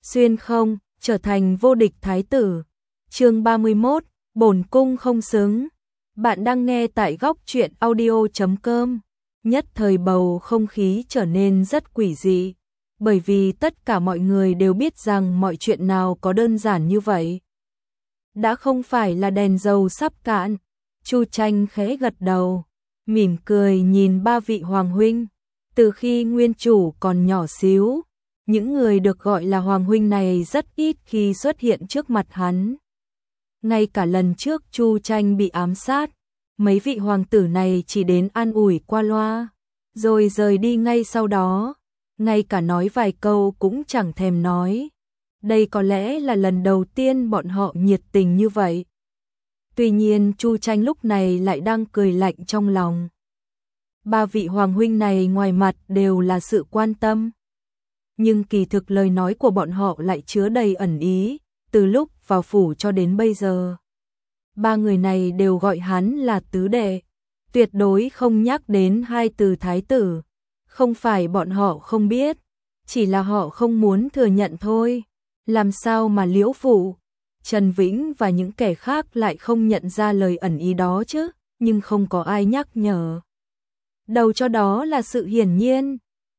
xuyên không, trở thành vô địch thái tử. Chương 31, bổn cung không xứng. Bạn đang nghe tại góc truyện audio.com. Nhất thời bầu không khí trở nên rất quỷ dị, bởi vì tất cả mọi người đều biết rằng mọi chuyện nào có đơn giản như vậy. Đã không phải là đèn dầu sắp cạn. Chu Tranh khẽ gật đầu, mỉm cười nhìn ba vị hoàng huynh. Từ khi nguyên chủ còn nhỏ xíu, những người được gọi là hoàng huynh này rất ít khi xuất hiện trước mặt hắn. Ngay cả lần trước Chu Tranh bị ám sát, mấy vị hoàng tử này chỉ đến an ủi qua loa, rồi rời đi ngay sau đó, ngay cả nói vài câu cũng chẳng thèm nói. Đây có lẽ là lần đầu tiên bọn họ nhiệt tình như vậy. Tuy nhiên Chu Tranh lúc này lại đang cười lạnh trong lòng. Ba vị hoàng huynh này ngoài mặt đều là sự quan tâm, nhưng kỳ thực lời nói của bọn họ lại chứa đầy ẩn ý, từ lúc vào phủ cho đến bây giờ. Ba người này đều gọi hắn là tứ đệ, tuyệt đối không nhắc đến hai từ thái tử. Không phải bọn họ không biết, chỉ là họ không muốn thừa nhận thôi. Làm sao mà Liễu Phụ, Trần Vĩnh và những kẻ khác lại không nhận ra lời ẩn ý đó chứ, nhưng không có ai nhắc nhở. Đầu cho đó là sự hiển nhiên.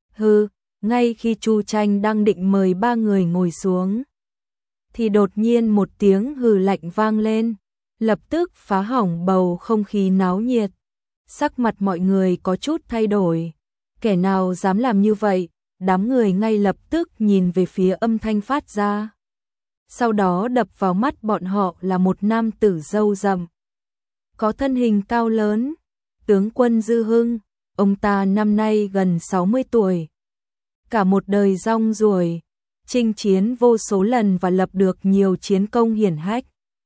Ngay khi Chu Tranh đang định mời ba người ngồi xuống, thì đột nhiên một tiếng hừ lạnh vang lên, lập tức phá hỏng bầu không khí náo nhiệt. Sắc mặt mọi người có chút thay đổi. Kẻ nào dám làm như vậy? Đám người ngay lập tức nhìn về phía âm thanh phát ra. Sau đó đập vào mắt bọn họ là một nam tử râu rậm, có thân hình cao lớn, tướng quân Dư Hưng. Ông ta năm nay gần 60 tuổi. Cả một đời rong ruổi, chinh chiến vô số lần và lập được nhiều chiến công hiển hách.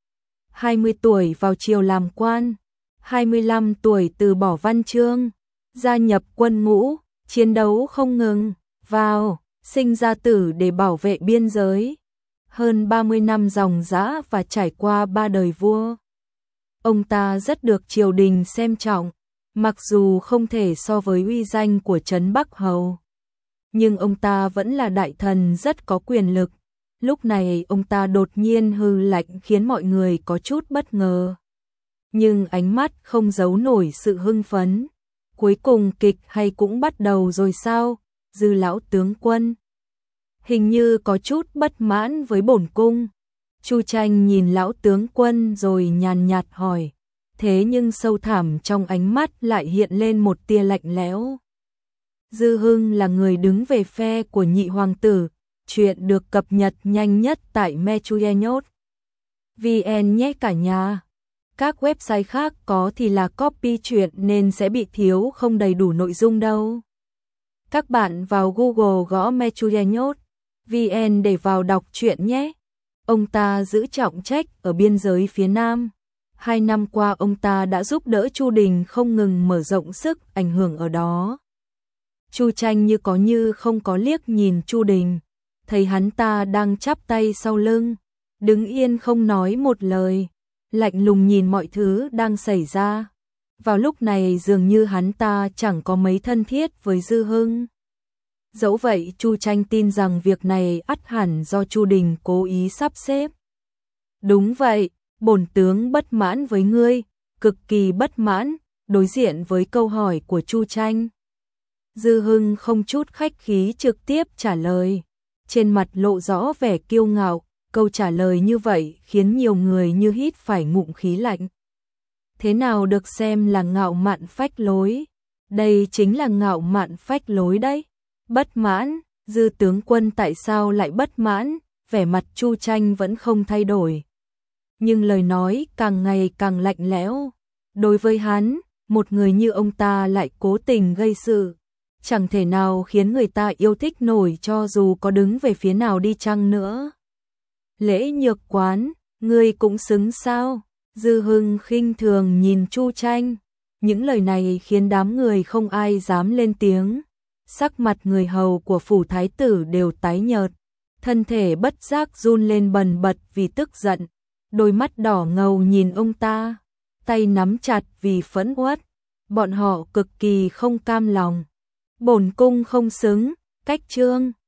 20 tuổi vào triều làm quan, 25 tuổi từ bỏ văn chương, gia nhập quân ngũ, chiến đấu không ngừng, sinh ra tử để bảo vệ biên giới. Hơn 30 năm ròng rã và trải qua 3 đời vua. Ông ta rất được triều đình xem trọng, mặc dù không thể so với uy danh của Trấn Bắc Hầu, nhưng ông ta vẫn là đại thần rất có quyền lực. Lúc này ông ta đột nhiên hừ lạnh khiến mọi người có chút bất ngờ. Nhưng ánh mắt không giấu nổi sự hưng phấn. Cuối cùng kịch hay cũng bắt đầu rồi sao? Dư lão tướng quân hình như có chút bất mãn với bổn cung. Chu Tranh nhìn lão tướng quân rồi nhàn nhạt hỏi. Thế nhưng sâu thẳm trong ánh mắt lại hiện lên một tia lạnh lẽo. Dư Hưng là người đứng về phe của nhị hoàng tử. Chuyện được cập nhật nhanh nhất tại mechuyenot.vn nhé cả nhà. Các website khác có thì là copy truyện nên sẽ bị thiếu không đầy đủ nội dung đâu. Các bạn vào Google gõ mechuyenot.vn để vào đọc truyện nhé. Ông ta giữ trọng trách ở biên giới phía Nam. 2 năm qua ông ta đã giúp đỡ Chu Đình không ngừng mở rộng sức ảnh hưởng ở đó. Chu Tranh như có như không có liếc nhìn Chu Đình, thấy hắn ta đang chắp tay sau lưng, đứng yên không nói một lời, lạnh lùng nhìn mọi thứ đang xảy ra. Vào lúc này dường như hắn ta chẳng có mấy thân thiết với Dư Hưng. Dẫu vậy Chu Tranh tin rằng việc này ắt hẳn do Chu Đình cố ý sắp xếp. Đúng vậy, bổn tướng bất mãn với ngươi, cực kỳ bất mãn. Đối diện với câu hỏi của Chu Tranh, Dư Hưng không chút khách khí trực tiếp trả lời, trên mặt lộ rõ vẻ kiêu ngạo. Câu trả lời như vậy khiến nhiều người như hít phải ngụm khí lạnh. Thế nào được xem là ngạo mạn phách lối? Đây chính là ngạo mạn phách lối đấy. Bất mãn, Dư tướng quân tại sao lại bất mãn? Vẻ mặt Chu Tranh vẫn không thay đổi, nhưng lời nói càng ngày càng lạnh lẽo. Đối với hắn, một người như ông ta lại cố tình gây sự, chẳng thể nào khiến người ta yêu thích nổi cho dù có đứng về phía nào đi chăng nữa. Lễ Nhược Quán, ngươi cũng xứng sao? Dư Hưng khinh thường nhìn Chu Tranh. Những lời này khiến đám người không ai dám lên tiếng. Sắc mặt người hầu của phủ thái tử đều tái nhợt, thân thể bất giác run lên bần bật vì tức giận, đôi mắt đỏ ngầu nhìn ông ta, tay nắm chặt vì phẫn uất. Bọn họ cực kỳ không cam lòng. Bổn cung không xứng, cách trương.